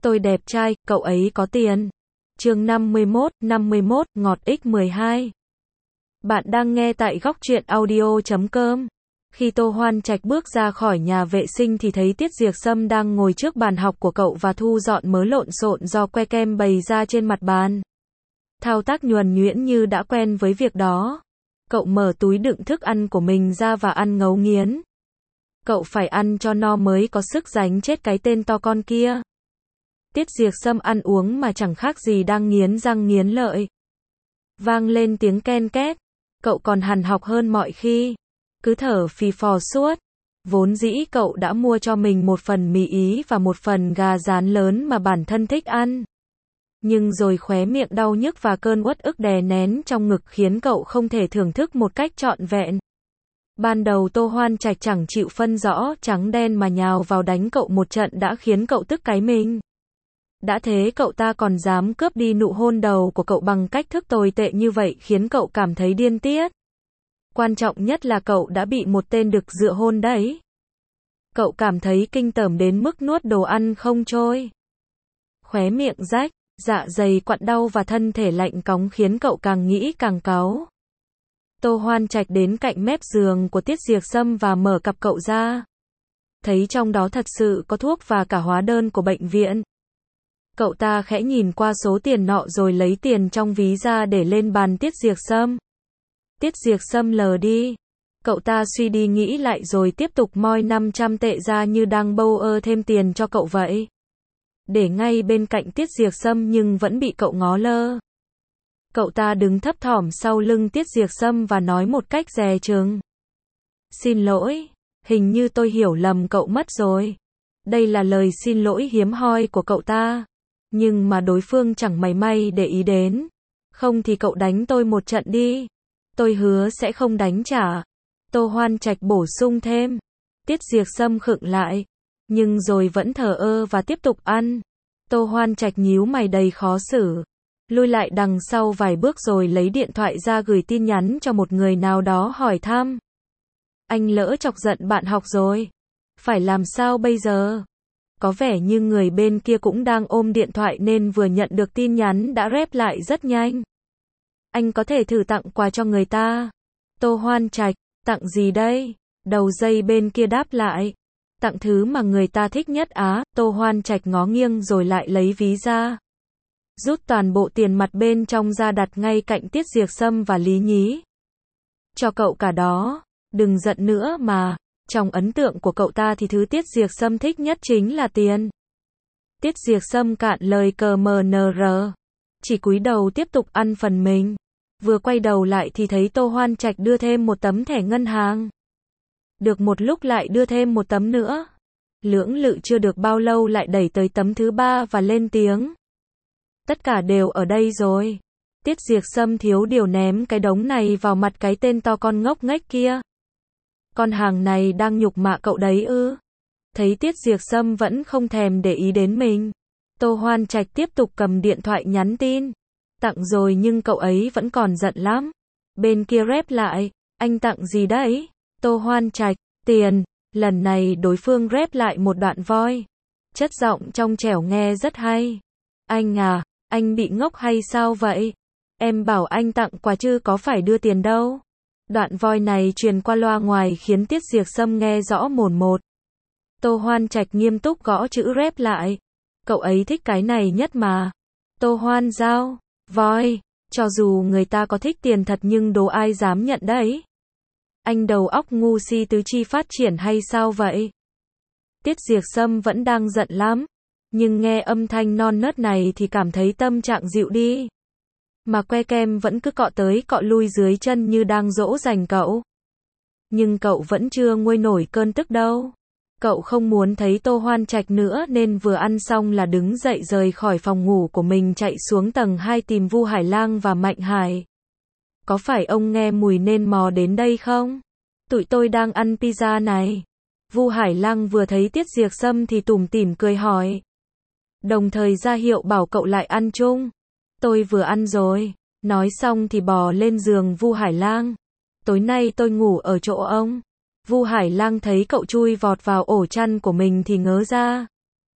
Tôi đẹp trai, cậu ấy có tiền. Chương 51, ngọt x12. Bạn đang nghe tại góc truyện audio.com. Khi Tô Hoan Trạch bước ra khỏi nhà vệ sinh thì thấy Tiết Diệc Sâm đang ngồi trước bàn học của cậu và thu dọn mớ lộn xộn do que kem bày ra trên mặt bàn. Thao tác nhuần nhuyễn như đã quen với việc đó. Cậu mở túi đựng thức ăn của mình ra và ăn ngấu nghiến. Cậu phải ăn cho no mới có sức đánh chết cái tên to con kia. Tiết Diệc Sâm ăn uống mà chẳng khác gì đang nghiến răng nghiến lợi. Vang lên tiếng ken két. Cậu còn hằn học hơn mọi khi. Cứ thở phì phò suốt. Vốn dĩ cậu đã mua cho mình một phần mì Ý và một phần gà rán lớn mà bản thân thích ăn. Nhưng rồi khóe miệng đau nhức và cơn uất ức đè nén trong ngực khiến cậu không thể thưởng thức một cách trọn vẹn. Ban đầu Tô Hoan Trạch chẳng chịu phân rõ trắng đen mà nhào vào đánh cậu một trận đã khiến cậu tức cái mình. Đã thế cậu ta còn dám cướp đi nụ hôn đầu của cậu bằng cách thức tồi tệ như vậy khiến cậu cảm thấy điên tiết. Quan trọng nhất là cậu đã bị một tên đực dựa hôn đấy. Cậu cảm thấy kinh tởm đến mức nuốt đồ ăn không trôi. Khóe miệng rách, dạ dày quặn đau và thân thể lạnh cóng khiến cậu càng nghĩ càng cáu. Tô Hoan Trạch đến cạnh mép giường của Tiết Diệc Sâm và mở cặp cậu ra. Thấy trong đó thật sự có thuốc và cả hóa đơn của bệnh viện. Cậu ta khẽ nhìn qua số tiền nọ rồi lấy tiền trong ví ra để lên bàn Tiết Diệc Sâm. Tiết Diệc Sâm lờ đi. Cậu ta suy đi nghĩ lại rồi tiếp tục moi 500 tệ ra như đang bâu ơ thêm tiền cho cậu vậy. Để ngay bên cạnh Tiết Diệc Sâm nhưng vẫn bị cậu ngó lơ. Cậu ta đứng thấp thỏm sau lưng Tiết Diệc Sâm và nói một cách dè chừng. Xin lỗi, hình như tôi hiểu lầm cậu mất rồi. Đây là lời xin lỗi hiếm hoi của cậu ta. Nhưng mà đối phương chẳng mảy may để ý đến. Không thì cậu đánh tôi một trận đi. Tôi hứa sẽ không đánh trả. Tô Hoan Trạch bổ sung thêm. Tiết Diệc Sâm khựng lại. Nhưng rồi vẫn thờ ơ và tiếp tục ăn. Tô Hoan Trạch nhíu mày đầy khó xử. Lui lại đằng sau vài bước rồi lấy điện thoại ra gửi tin nhắn cho một người nào đó hỏi thăm. Anh lỡ chọc giận bạn học rồi. Phải làm sao bây giờ? Có vẻ như người bên kia cũng đang ôm điện thoại nên vừa nhận được tin nhắn đã rep lại rất nhanh. Anh có thể thử tặng quà cho người ta. Tô Hoan Trạch, tặng gì đây? Đầu dây bên kia đáp lại. Tặng thứ mà người ta thích nhất á. Tô Hoan Trạch ngó nghiêng rồi lại lấy ví ra. Rút toàn bộ tiền mặt bên trong ra đặt ngay cạnh Tiết Diệc Sâm và Lý Nhí. Cho cậu cả đó. Đừng giận nữa mà. Trong ấn tượng của cậu ta thì thứ Tiết Diệc Sâm thích nhất chính là tiền. Tiết Diệc Sâm cạn lời CMNR. Chỉ cúi đầu tiếp tục ăn phần mình. Vừa quay đầu lại thì thấy Tô Hoan Trạch đưa thêm một tấm thẻ ngân hàng. Được một lúc lại đưa thêm một tấm nữa. Lưỡng lự chưa được bao lâu lại đẩy tới tấm thứ 3 và lên tiếng. Tất cả đều ở đây rồi. Tiết Diệc Sâm thiếu điều ném cái đống này vào mặt cái tên to con ngốc nghếch kia. Con hàng này đang nhục mạ cậu đấy ư? Thấy Tiết Diệc Sâm vẫn không thèm để ý đến mình. Tô Hoan Trạch tiếp tục cầm điện thoại nhắn tin. Tặng rồi nhưng cậu ấy vẫn còn giận lắm. Bên kia rep lại. Anh tặng gì đấy? Tô Hoan Trạch, tiền. Lần này đối phương rep lại một đoạn voi. Chất giọng trong trẻo nghe rất hay. Anh à, anh bị ngốc hay sao vậy? Em bảo anh tặng quà chứ có phải đưa tiền đâu. Đoạn voi này truyền qua loa ngoài khiến Tiết Diệc Sâm nghe rõ mồn một. Tô Hoan Trạch nghiêm túc gõ chữ rep lại. Cậu ấy thích cái này nhất mà. Tô Hoan giao, voi, cho dù người ta có thích tiền thật nhưng đố ai dám nhận đấy. Anh đầu óc ngu si tứ chi phát triển hay sao vậy? Tiết Diệc Sâm vẫn đang giận lắm. Nhưng nghe âm thanh non nớt này thì cảm thấy tâm trạng dịu đi. Mà que kem vẫn cứ cọ tới cọ lui dưới chân như đang dỗ dành cậu. Nhưng cậu vẫn chưa nguôi nổi cơn tức đâu. Cậu không muốn thấy Tô Hoan Trạch nữa nên vừa ăn xong là đứng dậy rời khỏi phòng ngủ của mình chạy xuống tầng 2 tìm Vu Hải Lang và Mạnh Hải. Có phải ông nghe mùi nên mò đến đây không? Tụi tôi đang ăn pizza này. Vu Hải Lang vừa thấy Tiết Diệc Sâm thì tủm tỉm cười hỏi. Đồng thời ra hiệu bảo cậu lại ăn chung. Tôi vừa ăn rồi. Nói xong thì bò lên giường Vu Hải Lang. Tối nay tôi ngủ ở chỗ ông. Vu Hải Lang thấy cậu chui vọt vào ổ chăn của mình thì ngớ ra.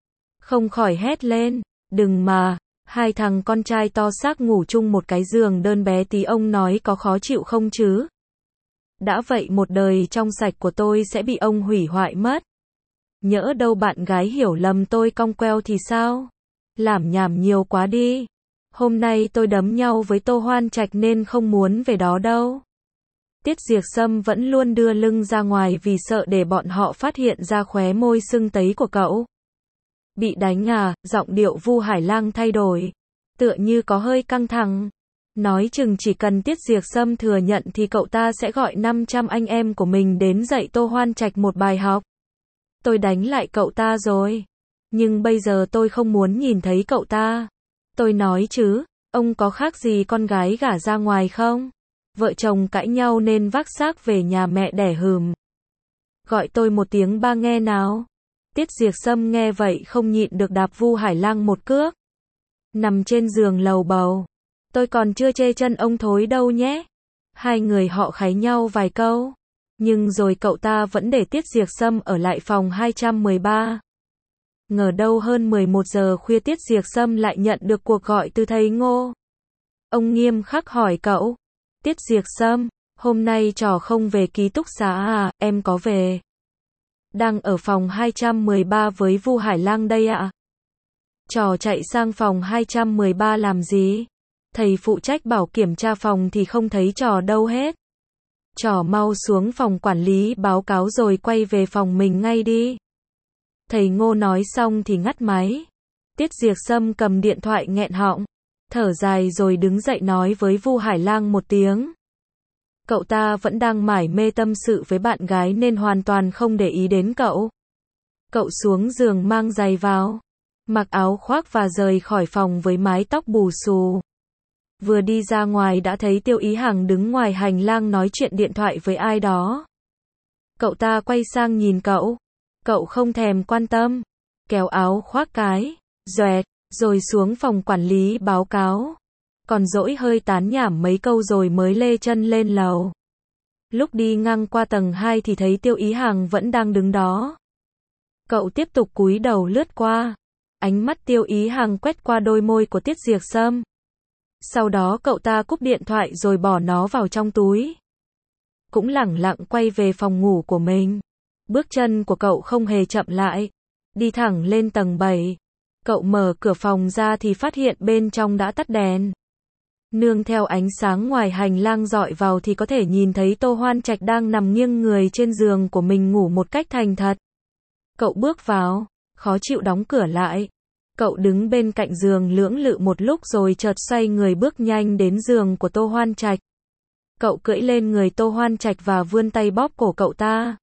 không khỏi hét lên, đừng mà, hai thằng con trai to xác ngủ chung một cái giường đơn bé tí ông nói có khó chịu không chứ? Đã vậy một đời trong sạch của tôi sẽ bị ông hủy hoại mất. Nhỡ đâu bạn gái hiểu lầm tôi cong queo thì sao? Làm nhảm nhiều quá đi. Hôm nay tôi đấm nhau với Tô Hoan Trạch nên không muốn về đó đâu. Tiết Diệp Sâm vẫn luôn đưa lưng ra ngoài vì sợ để bọn họ phát hiện ra khóe môi sưng tấy của cậu. Bị đánh à? Giọng điệu Vu Hải Lang thay đổi. Tựa như có hơi căng thẳng. Nói chừng chỉ cần Tiết Diệp Sâm thừa nhận thì cậu ta sẽ gọi 500 anh em của mình đến dạy Tô Hoan Trạch một bài học. Tôi đánh lại cậu ta rồi. Nhưng bây giờ tôi không muốn nhìn thấy cậu ta. Tôi nói chứ, ông có khác gì con gái gả ra ngoài không? Vợ chồng cãi nhau nên vác xác về nhà mẹ đẻ hừm. Gọi tôi một tiếng ba nghe nào. Tiết Diệp Sâm nghe vậy không nhịn được đạp Vu Hải Lang một cước. Nằm trên giường lầu bầu. Tôi còn chưa chê chân ông thối đâu nhé. Hai người họ kháy nhau vài câu. Nhưng rồi cậu ta vẫn để Tiết Diệp Sâm ở lại phòng 213. Ngờ đâu hơn 11 giờ khuya Tiết Diệp Sâm lại nhận được cuộc gọi từ thầy Ngô. Ông nghiêm khắc hỏi cậu. Tiết Diệp Sâm, hôm nay trò không về ký túc xá à, em có về. Đang ở phòng 213 với Vu Hải Lang đây ạ. Trò chạy sang phòng 213 làm gì? Thầy phụ trách bảo kiểm tra phòng thì không thấy trò đâu hết. Trò mau xuống phòng quản lý báo cáo rồi quay về phòng mình ngay đi. Thầy Ngô nói xong thì ngắt máy. Tiết Diệp Sâm cầm điện thoại nghẹn họng, thở dài rồi đứng dậy nói với Vu Hải Lang một tiếng. Cậu ta vẫn đang mải mê tâm sự với bạn gái nên hoàn toàn không để ý đến cậu. Cậu xuống giường mang giày vào, mặc áo khoác và rời khỏi phòng với mái tóc bù xù. Vừa đi ra ngoài đã thấy Tiêu Ý Hằng đứng ngoài hành lang nói chuyện điện thoại với ai đó. Cậu ta quay sang nhìn cậu. Cậu không thèm quan tâm, kéo áo khoác cái, xoẹt, rồi xuống phòng quản lý báo cáo. Còn dỗi hơi tán nhảm mấy câu rồi mới lê chân lên lầu. Lúc đi ngang qua tầng 2 thì thấy Tiêu Ý Hằng vẫn đang đứng đó. Cậu tiếp tục cúi đầu lướt qua. Ánh mắt Tiêu Ý Hằng quét qua đôi môi của Tiết Diệp Sâm. Sau đó cậu ta cúp điện thoại rồi bỏ nó vào trong túi. Cũng lẳng lặng quay về phòng ngủ của mình. Bước chân của cậu không hề chậm lại. Đi thẳng lên tầng 7. Cậu mở cửa phòng ra thì phát hiện bên trong đã tắt đèn. Nương theo ánh sáng ngoài hành lang dọi vào thì có thể nhìn thấy Tô Hoan Trạch đang nằm nghiêng người trên giường của mình ngủ một cách thành thật. Cậu bước vào, khó chịu đóng cửa lại. Cậu đứng bên cạnh giường lưỡng lự một lúc rồi chợt xoay người bước nhanh đến giường của Tô Hoan Trạch. Cậu cưỡi lên người Tô Hoan Trạch và vươn tay bóp cổ cậu ta.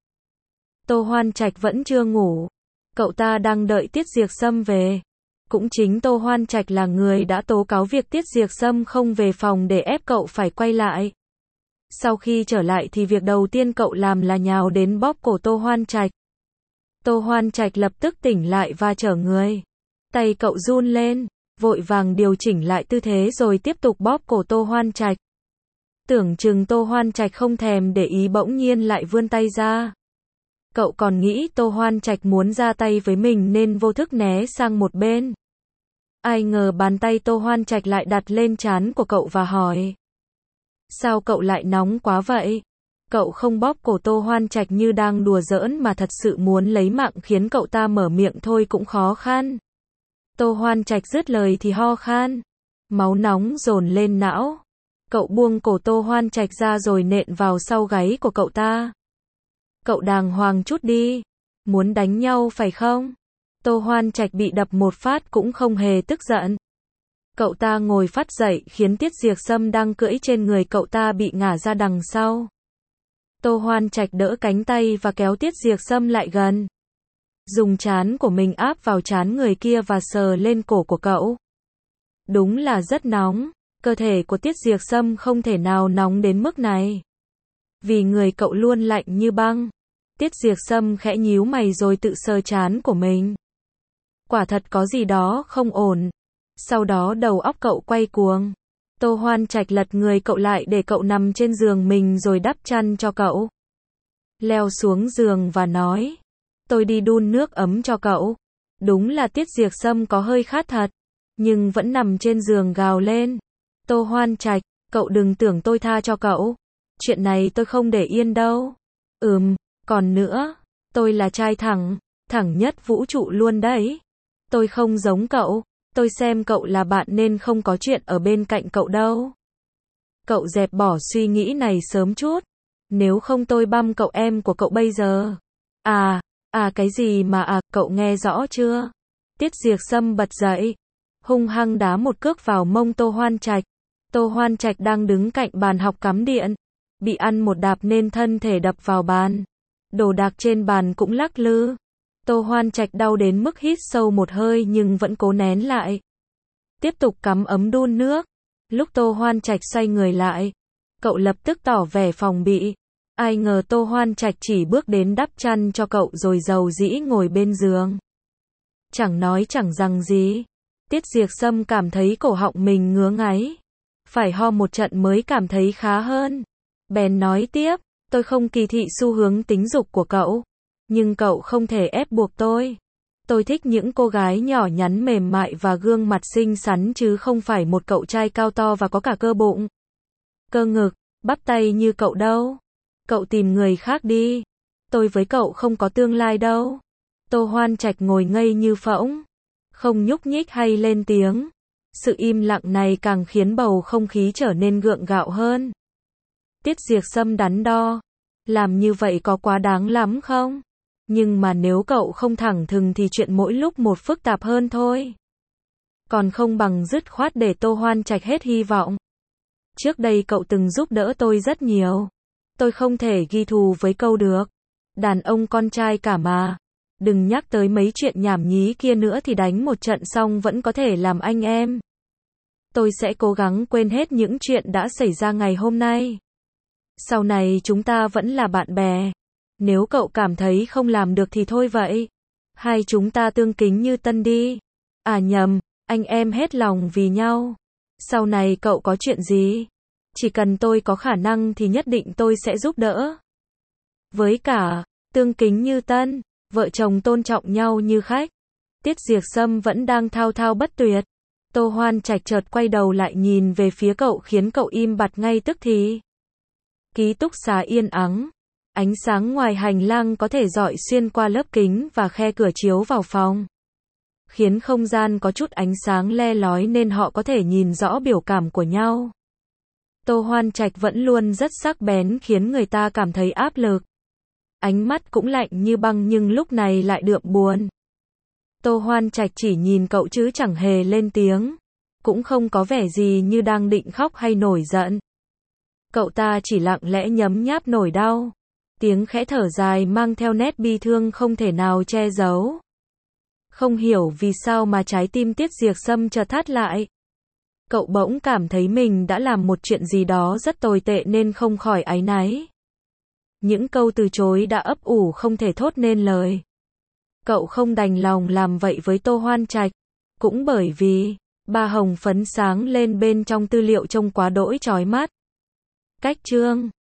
Tô Hoan Trạch vẫn chưa ngủ. Cậu ta đang đợi Tiết Diệp Sâm về. Cũng chính Tô Hoan Trạch là người đã tố cáo việc Tiết Diệp Sâm không về phòng để ép cậu phải quay lại. Sau khi trở lại thì việc đầu tiên cậu làm là nhào đến bóp cổ Tô Hoan Trạch. Tô Hoan Trạch lập tức tỉnh lại và trở người. Tay cậu run lên, vội vàng điều chỉnh lại tư thế rồi tiếp tục bóp cổ Tô Hoan Trạch. Tưởng chừng Tô Hoan Trạch không thèm để ý bỗng nhiên lại vươn tay ra. Cậu còn nghĩ Tô Hoan Trạch muốn ra tay với mình nên vô thức né sang một bên. Ai ngờ bàn tay Tô Hoan Trạch lại đặt lên trán của cậu và hỏi. Sao cậu lại nóng quá vậy? Cậu không bóp cổ Tô Hoan Trạch như đang đùa giỡn mà thật sự muốn lấy mạng khiến cậu ta mở miệng thôi cũng khó khăn. Tô Hoan Trạch dứt lời thì ho khan. Máu nóng dồn lên não. Cậu buông cổ Tô Hoan Trạch ra rồi nện vào sau gáy của cậu ta. Cậu đàng hoàng chút đi. Muốn đánh nhau phải không? Tô Hoan Trạch bị đập một phát cũng không hề tức giận. Cậu ta ngồi phắt dậy khiến Tiết Diệp Sâm đang cưỡi trên người cậu ta bị ngả ra đằng sau. Tô Hoan Trạch đỡ cánh tay và kéo Tiết Diệp Sâm lại gần. Dùng trán của mình áp vào trán người kia và sờ lên cổ của cậu. Đúng là rất nóng. Cơ thể của Tiết Diệp Sâm không thể nào nóng đến mức này. Vì người cậu luôn lạnh như băng. Tiết Diệp Sâm khẽ nhíu mày rồi tự sờ trán của mình. Quả thật có gì đó không ổn. Sau đó đầu óc cậu quay cuồng. Tô Hoan Trạch lật người cậu lại để cậu nằm trên giường mình rồi đắp chăn cho cậu. Leo xuống giường và nói. Tôi đi đun nước ấm cho cậu. Đúng là Tiết Diệp Sâm có hơi khát thật, nhưng vẫn nằm trên giường gào lên. Tô Hoan Trạch, cậu đừng tưởng tôi tha cho cậu. Chuyện này tôi không để yên đâu. Còn nữa, tôi là trai thẳng nhất vũ trụ luôn đấy. Tôi không giống cậu, tôi xem cậu là bạn nên không có chuyện ở bên cạnh cậu đâu. Cậu dẹp bỏ suy nghĩ này sớm chút, nếu không tôi băm cậu em của cậu bây giờ. Cái gì mà cậu nghe rõ chưa? Tiết Diệp Sâm bật dậy, hung hăng đá một cước vào mông Tô Hoan Trạch. Tô Hoan Trạch đang đứng cạnh bàn học cắm điện, bị ăn một đạp nên thân thể đập vào bàn. Đồ đạc trên bàn cũng lắc lư. Tô Hoan Trạch đau đến mức hít sâu một hơi nhưng vẫn cố nén lại. Tiếp tục cắm ấm đun nước. Lúc Tô Hoan Trạch xoay người lại, cậu lập tức tỏ vẻ phòng bị. Ai ngờ Tô Hoan Trạch chỉ bước đến đắp chăn cho cậu rồi dầu dĩ ngồi bên giường. Chẳng nói chẳng rằng gì. Tiết Diệp Sâm cảm thấy cổ họng mình ngứa ngáy. Phải ho một trận mới cảm thấy khá hơn. Bèn nói tiếp, tôi không kỳ thị xu hướng tính dục của cậu. Nhưng cậu không thể ép buộc tôi. Tôi thích những cô gái nhỏ nhắn mềm mại và gương mặt xinh xắn chứ không phải một cậu trai cao to và có cả cơ bụng, cơ ngực, bắp tay như cậu đâu. Cậu tìm người khác đi. Tôi với cậu không có tương lai đâu. Tô Hoan Trạch ngồi ngây như phỗng, không nhúc nhích hay lên tiếng. Sự im lặng này càng khiến bầu không khí trở nên gượng gạo hơn. Tiết Diệp Sâm đắn đo. Làm như vậy có quá đáng lắm không? Nhưng mà nếu cậu không thẳng thừng thì chuyện mỗi lúc một phức tạp hơn thôi. Còn không bằng dứt khoát để Tô Hoan Trạch hết hy vọng. Trước đây cậu từng giúp đỡ tôi rất nhiều. Tôi không thể ghi thù với cậu được. Đàn ông con trai cả mà. Đừng nhắc tới mấy chuyện nhảm nhí kia nữa thì đánh một trận xong vẫn có thể làm anh em. Tôi sẽ cố gắng quên hết những chuyện đã xảy ra ngày hôm nay. Sau này chúng ta vẫn là bạn bè. Nếu cậu cảm thấy không làm được thì thôi vậy. Hai chúng ta tương kính như tân đi. Nhầm, anh em hết lòng vì nhau. Sau này cậu có chuyện gì? Chỉ cần tôi có khả năng thì nhất định tôi sẽ giúp đỡ. Với cả, tương kính như tân, vợ chồng tôn trọng nhau như khách. Tiết Diệp Sâm vẫn đang thao thao bất tuyệt. Tô Hoan Trạch chợt quay đầu lại nhìn về phía cậu khiến cậu im bặt ngay tức thì. Ký túc xá yên ắng. Ánh sáng ngoài hành lang có thể rọi xuyên qua lớp kính và khe cửa chiếu vào phòng, khiến không gian có chút ánh sáng le lói nên họ có thể nhìn rõ biểu cảm của nhau. Tô Hoan Trạch vẫn luôn rất sắc bén khiến người ta cảm thấy áp lực. Ánh mắt cũng lạnh như băng nhưng lúc này lại đượm buồn. Tô Hoan Trạch chỉ nhìn cậu chứ chẳng hề lên tiếng. Cũng không có vẻ gì như đang định khóc hay nổi giận. Cậu ta chỉ lặng lẽ nhấm nháp nỗi đau. Tiếng khẽ thở dài mang theo nét bi thương không thể nào che giấu. Không hiểu vì sao mà trái tim Tiết Diệp Sâm chợt thắt lại. Cậu bỗng cảm thấy mình đã làm một chuyện gì đó rất tồi tệ nên không khỏi áy náy. Những câu từ chối đã ấp ủ không thể thốt nên lời. Cậu không đành lòng làm vậy với Tô Hoan Trạch. Cũng bởi vì, ba hồng phấn sáng lên bên trong tư liệu trông quá đỗi chói mắt. Cách chương